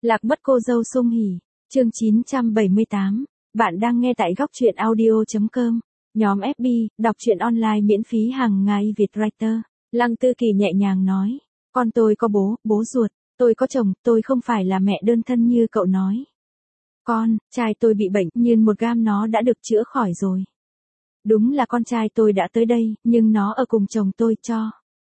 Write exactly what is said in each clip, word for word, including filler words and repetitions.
Lạc mất cô dâu Sung Hỉ, chương chín trăm bảy mươi tám. Bạn đang nghe tại góc truyện audio.com. Nhóm ép bê, đọc truyện online miễn phí hàng ngày Việt Writer. Lăng Tư Kỳ nhẹ nhàng nói. Con tôi có bố, bố ruột. Tôi có chồng, tôi không phải là mẹ đơn thân như cậu nói. Con, trai tôi bị bệnh, nhưng một gam nó đã được chữa khỏi rồi. Đúng là con trai tôi đã tới đây, nhưng nó ở cùng chồng tôi cho.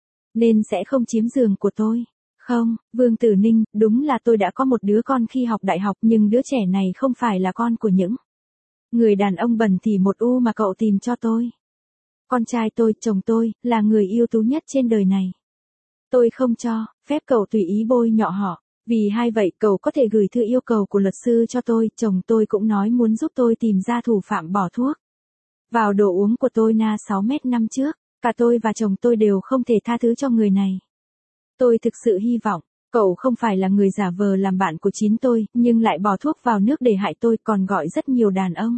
Nên sẽ không chiếm giường của tôi. Không, Vương Tử Ninh, đúng là tôi đã có một đứa con khi học đại học nhưng đứa trẻ này không phải là con của những người đàn ông bẩn thỉu một u mà cậu tìm cho tôi. Con trai tôi, chồng tôi, là người ưu tú nhất trên đời này. Tôi không cho phép cậu tùy ý bôi nhọ họ. Vì hay vậy cậu có thể gửi thư yêu cầu của luật sư cho tôi. Chồng tôi cũng nói muốn giúp tôi tìm ra thủ phạm bỏ thuốc vào đồ uống của tôi na sáu mét năm trước. Cả tôi và chồng tôi đều không thể tha thứ cho người này. Tôi thực sự hy vọng, cậu không phải là người giả vờ làm bạn của chính tôi, nhưng lại bỏ thuốc vào nước để hại tôi, còn gọi rất nhiều đàn ông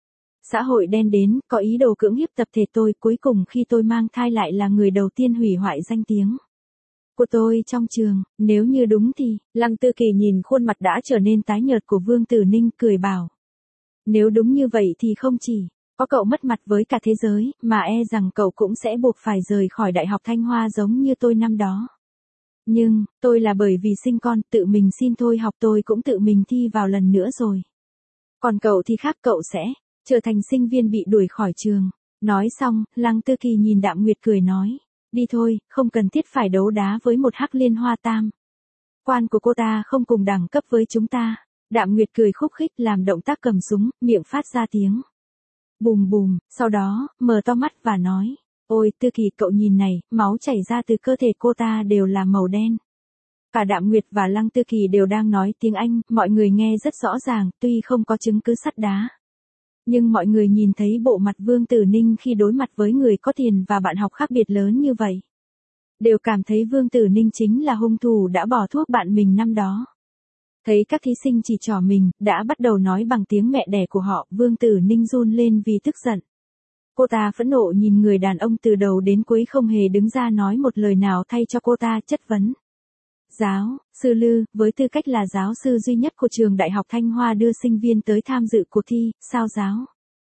xã hội đen đến, có ý đồ cưỡng hiếp tập thể tôi. Cuối cùng khi tôi mang thai lại là người đầu tiên hủy hoại danh tiếng của tôi trong trường. Nếu như đúng thì, Lăng Tư Kỳ nhìn khuôn mặt đã trở nên tái nhợt của Vương Tử Ninh, cười bảo. Nếu đúng như vậy thì không chỉ có cậu mất mặt với cả thế giới, mà e rằng cậu cũng sẽ buộc phải rời khỏi Đại học Thanh Hoa giống như tôi năm đó. Nhưng, tôi là bởi vì sinh con, tự mình xin thôi học, tôi cũng tự mình thi vào lần nữa rồi. Còn cậu thì khác, cậu sẽ trở thành sinh viên bị đuổi khỏi trường. Nói xong, Lăng Tư Kỳ nhìn Đạm Nguyệt cười nói. Đi thôi, không cần thiết phải đấu đá với một hắc liên hoa tam. Quan của cô ta không cùng đẳng cấp với chúng ta. Đạm Nguyệt cười khúc khích làm động tác cầm súng, miệng phát ra tiếng bùm bùm, sau đó, mở to mắt và nói. Ôi, Tư Kỳ, cậu nhìn này, máu chảy ra từ cơ thể cô ta đều là màu đen. Cả Đạm Nguyệt và Lăng Tư Kỳ đều đang nói tiếng Anh, mọi người nghe rất rõ ràng, tuy không có chứng cứ sắt đá. Nhưng mọi người nhìn thấy bộ mặt Vương Tử Ninh khi đối mặt với người có tiền và bạn học khác biệt lớn như vậy. Đều cảm thấy Vương Tử Ninh chính là hung thủ đã bỏ thuốc bạn mình năm đó. Thấy các thí sinh chỉ trỏ mình, đã bắt đầu nói bằng tiếng mẹ đẻ của họ, Vương Tử Ninh run lên vì tức giận. Cô ta phẫn nộ nhìn người đàn ông từ đầu đến cuối không hề đứng ra nói một lời nào thay cho cô ta chất vấn. Giáo sư Lư, với tư cách là giáo sư duy nhất của trường Đại học Thanh Hoa đưa sinh viên tới tham dự cuộc thi, sao giáo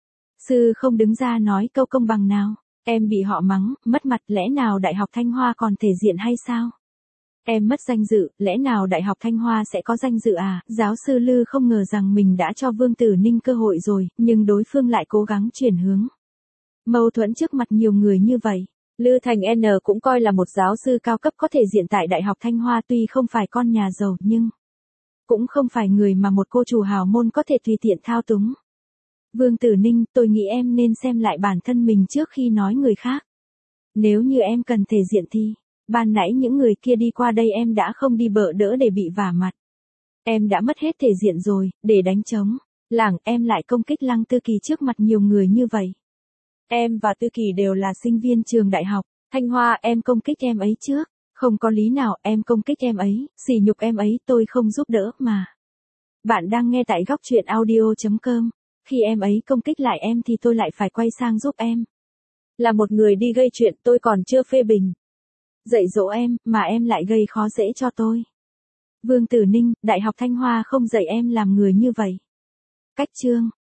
sư không đứng ra nói câu công bằng nào? Em bị họ mắng, mất mặt, lẽ nào Đại học Thanh Hoa còn thể diện hay sao? Em mất danh dự, lẽ nào Đại học Thanh Hoa sẽ có danh dự à? Giáo sư Lư không ngờ rằng mình đã cho Vương Tử Ninh cơ hội rồi, nhưng đối phương lại cố gắng chuyển hướng mâu thuẫn trước mặt nhiều người như vậy. Lư Thành N cũng coi là một giáo sư cao cấp có thể diện tại Đại học Thanh Hoa, tuy không phải con nhà giàu nhưng cũng không phải người mà một cô chủ hào môn có thể tùy tiện thao túng. Vương Tử Ninh, tôi nghĩ em nên xem lại bản thân mình trước khi nói người khác. Nếu như em cần thể diện thì, ban nãy những người kia đi qua đây em đã không đi bợ đỡ để bị vả mặt. Em đã mất hết thể diện rồi, để đánh trống lảng em lại công kích Lăng Tư Kỳ trước mặt nhiều người như vậy. Em và Tư Kỳ đều là sinh viên trường Đại học Thanh Hoa, em công kích em ấy trước. Không có lý nào em công kích em ấy, sỉ nhục em ấy, tôi không giúp đỡ mà. Bạn đang nghe tại góc truyện audio.com. Khi em ấy công kích lại em thì tôi lại phải quay sang giúp em. Là một người đi gây chuyện, tôi còn chưa phê bình dạy dỗ em, mà em lại gây khó dễ cho tôi. Vương Tử Ninh, Đại học Thanh Hoa không dạy em làm người như vậy. Cách chương